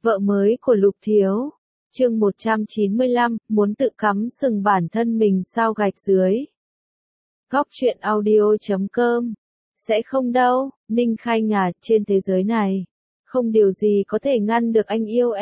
Vợ mới của Lục Thiếu. Chương 195, muốn tự cắm sừng bản thân mình sao gạch dưới. Góc truyện audio.com. Sẽ không đâu, Ninh Khanh à, trên thế giới này, không điều gì có thể ngăn được anh yêu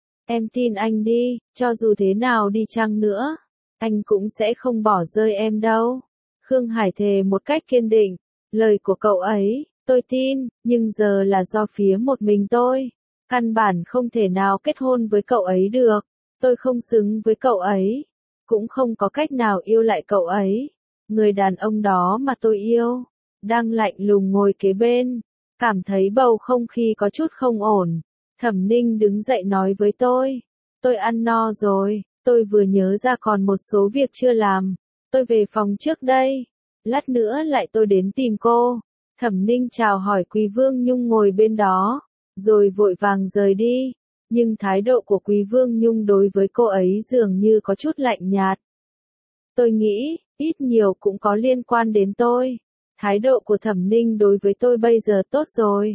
em tin anh đi, cho dù thế nào đi chăng nữa, anh cũng sẽ không bỏ rơi em đâu. Khương Hải thề một cách kiên định, lời của cậu ấy, tôi tin, nhưng giờ là do phía một mình tôi. Căn bản không thể nào kết hôn với cậu ấy được, tôi không xứng với cậu ấy, cũng không có cách nào yêu lại cậu ấy. Người đàn ông đó mà tôi yêu, đang lạnh lùng ngồi kế bên, cảm thấy bầu không khí có chút không ổn. Thẩm Ninh đứng dậy nói với tôi ăn no rồi, tôi vừa nhớ ra còn một số việc chưa làm, tôi về phòng trước đây, lát nữa lại tôi đến tìm cô. Thẩm Ninh chào hỏi Quý Vương Nhung ngồi bên đó, rồi vội vàng rời đi, nhưng thái độ của Quý Vương Nhung đối với cô ấy dường như có chút lạnh nhạt. Tôi nghĩ, ít nhiều cũng có liên quan đến tôi. Thái độ của Thẩm Ninh đối với tôi bây giờ tốt rồi.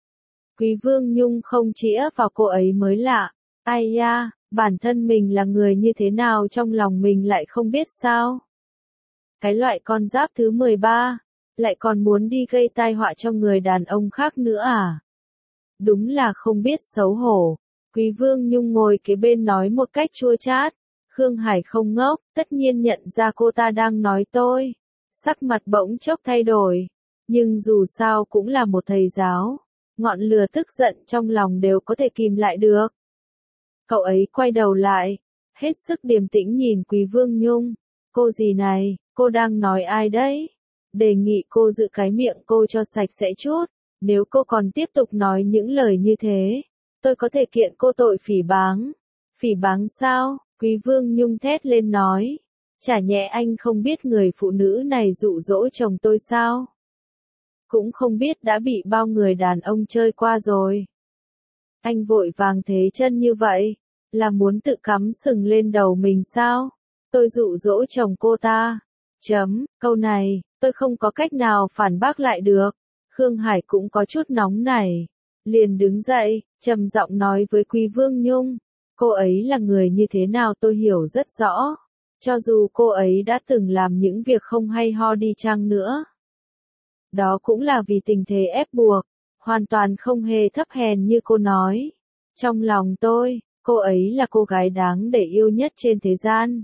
Quý Vương Nhung không chĩa vào cô ấy mới lạ. Ai da, bản thân mình là người như thế nào trong lòng mình lại không biết sao. Cái loại con giáp thứ 13, lại còn muốn đi gây tai họa cho người đàn ông khác nữa à? Đúng là không biết xấu hổ. Quý Vương Nhung ngồi kế bên nói một cách chua chát. Khương Hải không ngốc, tất nhiên nhận ra cô ta đang nói tôi. Sắc mặt bỗng chốc thay đổi. Nhưng dù sao cũng là một thầy giáo. Ngọn lửa tức giận trong lòng đều có thể kìm lại được. Cậu ấy quay đầu lại, hết sức điềm tĩnh nhìn Quý Vương Nhung. Cô gì này, cô đang nói ai đấy? Đề nghị cô giữ cái miệng cô cho sạch sẽ chút. Nếu cô còn tiếp tục nói những lời như thế, tôi có thể kiện cô tội phỉ báng. Phỉ báng sao? Quý Vương Nhung thét lên nói. Chả nhẽ anh không biết người phụ nữ này dụ dỗ chồng tôi sao? Cũng không biết đã bị bao người đàn ông chơi qua rồi. Anh vội vàng thế chân như vậy, là muốn tự cắm sừng lên đầu mình sao? Tôi dụ dỗ chồng cô ta. Câu này, tôi không có cách nào phản bác lại được. Khương Hải cũng có chút nóng nảy, liền đứng dậy, trầm giọng nói với Quý Vương Nhung, cô ấy là người như thế nào tôi hiểu rất rõ, cho dù cô ấy đã từng làm những việc không hay ho đi chăng nữa. Đó cũng là vì tình thế ép buộc, hoàn toàn không hề thấp hèn như cô nói. Trong lòng tôi, cô ấy là cô gái đáng để yêu nhất trên thế gian.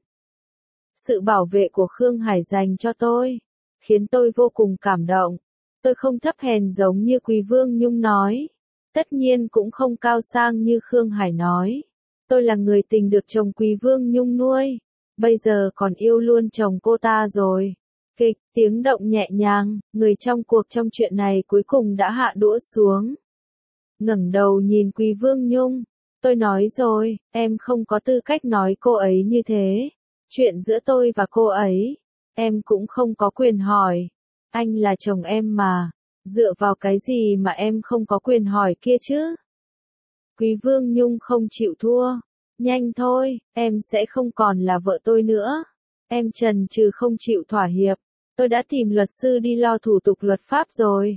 Sự bảo vệ của Khương Hải dành cho tôi, khiến tôi vô cùng cảm động. Tôi không thấp hèn giống như Quý Vương Nhung nói. Tất nhiên cũng không cao sang như Khương Hải nói. Tôi là người tình được chồng Quý Vương Nhung nuôi. Bây giờ còn yêu luôn chồng cô ta rồi. Kịch, tiếng động nhẹ nhàng, người trong cuộc trong chuyện này cuối cùng đã hạ đũa xuống. Ngẩng đầu nhìn Quý Vương Nhung. Tôi nói rồi, em không có tư cách nói cô ấy như thế. Chuyện giữa tôi và cô ấy, em cũng không có quyền hỏi. Anh là chồng em mà, dựa vào cái gì mà em không có quyền hỏi kia chứ? Quý Vương Nhung không chịu thua. Nhanh thôi, em sẽ không còn là vợ tôi nữa. Em chần chừ không chịu thỏa hiệp. Tôi đã tìm luật sư đi lo thủ tục luật pháp rồi.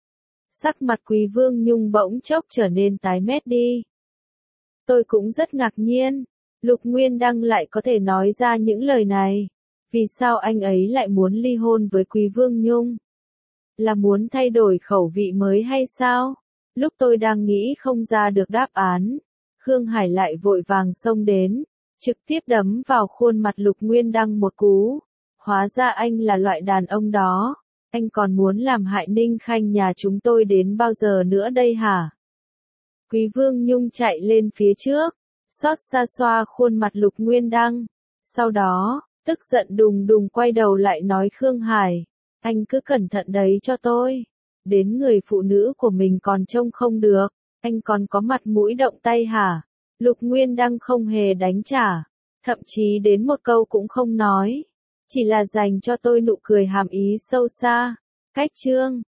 Sắc mặt Quý Vương Nhung bỗng chốc trở nên tái mét đi. Tôi cũng rất ngạc nhiên. Lục Nguyên Đăng lại có thể nói ra những lời này. Vì sao anh ấy lại muốn ly hôn với Quý Vương Nhung? Là muốn thay đổi khẩu vị mới hay sao? Lúc tôi đang nghĩ không ra được đáp án, Khương Hải lại vội vàng xông đến, trực tiếp đấm vào khuôn mặt Lục Nguyên Đăng một cú. Hóa ra anh là loại đàn ông đó. Anh còn muốn làm hại Ninh Khanh nhà chúng tôi đến bao giờ nữa đây hả? Quý Vương Nhung chạy lên phía trước, xót xa xoa khuôn mặt Lục Nguyên Đăng. Sau đó, tức giận đùng đùng quay đầu lại nói Khương Hải, anh cứ cẩn thận đấy cho tôi. Đến người phụ nữ của mình còn trông không được, anh còn có mặt mũi động tay hả? Lục Nguyên Đăng không hề đánh trả, thậm chí đến một câu cũng không nói, chỉ là dành cho tôi nụ cười hàm ý sâu xa. Cách chương